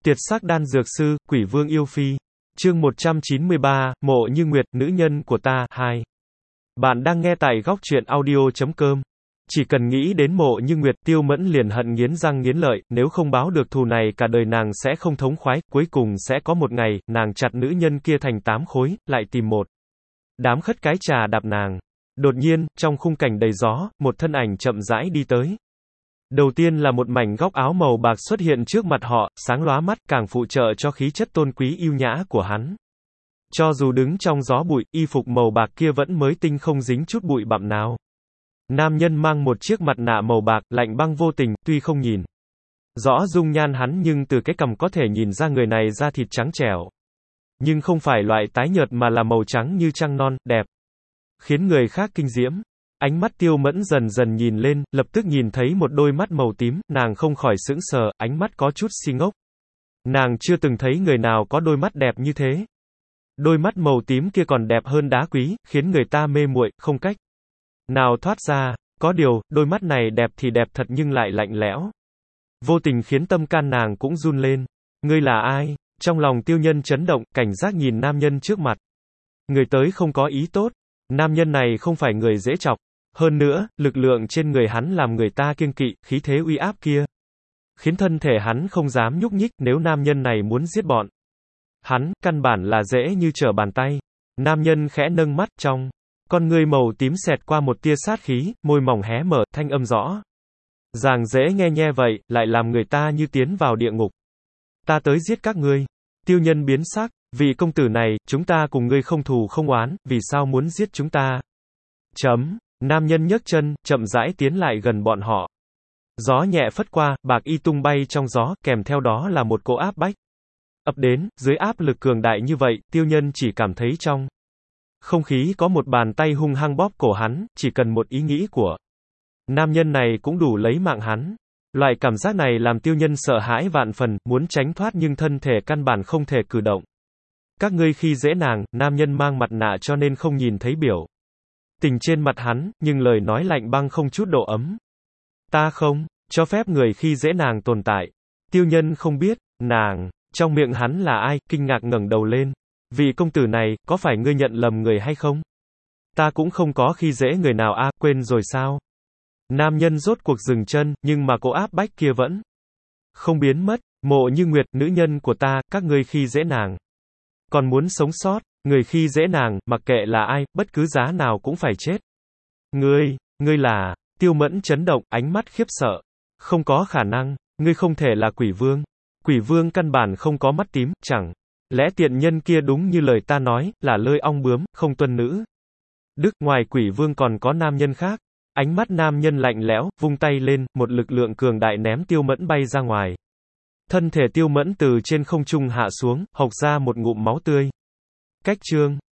Tiệt sắc đan dược sư, quỷ vương yêu phi. Chương 193, Mộ Như Nguyệt, nữ nhân của ta, 2. Bạn đang nghe tại góc truyện audio.com. Chỉ cần nghĩ đến Mộ Như Nguyệt, Tiêu Mẫn liền hận nghiến răng nghiến lợi, nếu không báo được thù này cả đời nàng sẽ không thống khoái, cuối cùng sẽ có một ngày, nàng chặt nữ nhân kia thành 8 khối, lại tìm một đám khất cái trà đạp nàng. Đột nhiên, trong khung cảnh đầy gió, một thân ảnh chậm rãi đi tới. Đầu tiên là một mảnh góc áo màu bạc xuất hiện trước mặt họ, sáng lóa mắt, càng phụ trợ cho khí chất tôn quý yêu nhã của hắn. Cho dù đứng trong gió bụi, y phục màu bạc kia vẫn mới tinh không dính chút bụi bặm nào. Nam nhân mang một chiếc mặt nạ màu bạc, lạnh băng vô tình, tuy không nhìn rõ dung nhan hắn nhưng từ cái cằm có thể nhìn ra người này da thịt trắng trẻo. Nhưng không phải loại tái nhợt mà là màu trắng như trăng non, đẹp. Khiến người khác kinh diễm. Ánh mắt Tiêu Mẫn dần dần nhìn lên, lập tức nhìn thấy một đôi mắt màu tím, nàng không khỏi sững sờ, ánh mắt có chút si ngốc. Nàng chưa từng thấy người nào có đôi mắt đẹp như thế. Đôi mắt màu tím kia còn đẹp hơn đá quý, khiến người ta mê muội, không cách nào thoát ra. Có điều, đôi mắt này đẹp thì đẹp thật nhưng lại lạnh lẽo. Vô tình khiến tâm can nàng cũng run lên. Ngươi là ai? Trong lòng Tiêu Nhân chấn động, cảnh giác nhìn nam nhân trước mặt. Người tới không có ý tốt. Nam nhân này không phải người dễ chọc. Hơn nữa, lực lượng trên người hắn làm người ta kiêng kỵ, khí thế uy áp kia khiến thân thể hắn không dám nhúc nhích, nếu nam nhân này muốn giết bọn hắn, căn bản là dễ như trở bàn tay. Nam nhân khẽ nâng mắt, trong con ngươi màu tím xẹt qua một tia sát khí, môi mỏng hé mở, thanh âm rõ ràng dễ nghe nhe vậy, lại làm người ta như tiến vào địa ngục. Ta tới giết các ngươi. Tiêu Nhân biến sắc, vị công tử này, chúng ta cùng ngươi không thù không oán, vì sao muốn giết chúng ta? Nam nhân nhấc chân, chậm rãi tiến lại gần bọn họ. Gió nhẹ phất qua, bạc y tung bay trong gió, kèm theo đó là một cỗ áp bách ập đến. Dưới áp lực cường đại như vậy, Tiêu Nhân chỉ cảm thấy trong không khí có một bàn tay hung hăng bóp cổ hắn, chỉ cần một ý nghĩ của nam nhân này cũng đủ lấy mạng hắn. Loại cảm giác này làm Tiêu Nhân sợ hãi vạn phần, muốn tránh thoát nhưng thân thể căn bản không thể cử động. Các ngươi khi dễ nàng, nam nhân mang mặt nạ cho nên không nhìn thấy biểu tình trên mặt hắn, nhưng lời nói lạnh băng không chút độ ấm. Ta không cho phép người khi dễ nàng tồn tại. Tiêu Nhân không biết nàng trong miệng hắn là ai, kinh ngạc ngẩng đầu lên. Vị công tử này, có phải ngươi nhận lầm người hay không? Ta cũng không có khi dễ người nào a, quên rồi sao? Nam nhân rốt cuộc dừng chân, nhưng mà cỗ áp bách kia vẫn không biến mất. Mộ Như Nguyệt, nữ nhân của ta, các ngươi khi dễ nàng còn muốn sống sót, người khi dễ nàng, mặc kệ là ai, bất cứ giá nào cũng phải chết. Ngươi là... Tiêu Mẫn chấn động, ánh mắt khiếp sợ. Không có khả năng, ngươi không thể là quỷ vương. Quỷ vương căn bản không có mắt tím, chẳng lẽ tiện nhân kia đúng như lời ta nói, là lơi ong bướm, không tuân nữ đức, ngoài quỷ vương còn có nam nhân khác. Ánh mắt nam nhân lạnh lẽo, vung tay lên, một lực lượng cường đại ném Tiêu Mẫn bay ra ngoài. Thân thể Tiêu Mẫn từ trên không trung hạ xuống, hộc ra một ngụm máu tươi. Cách chương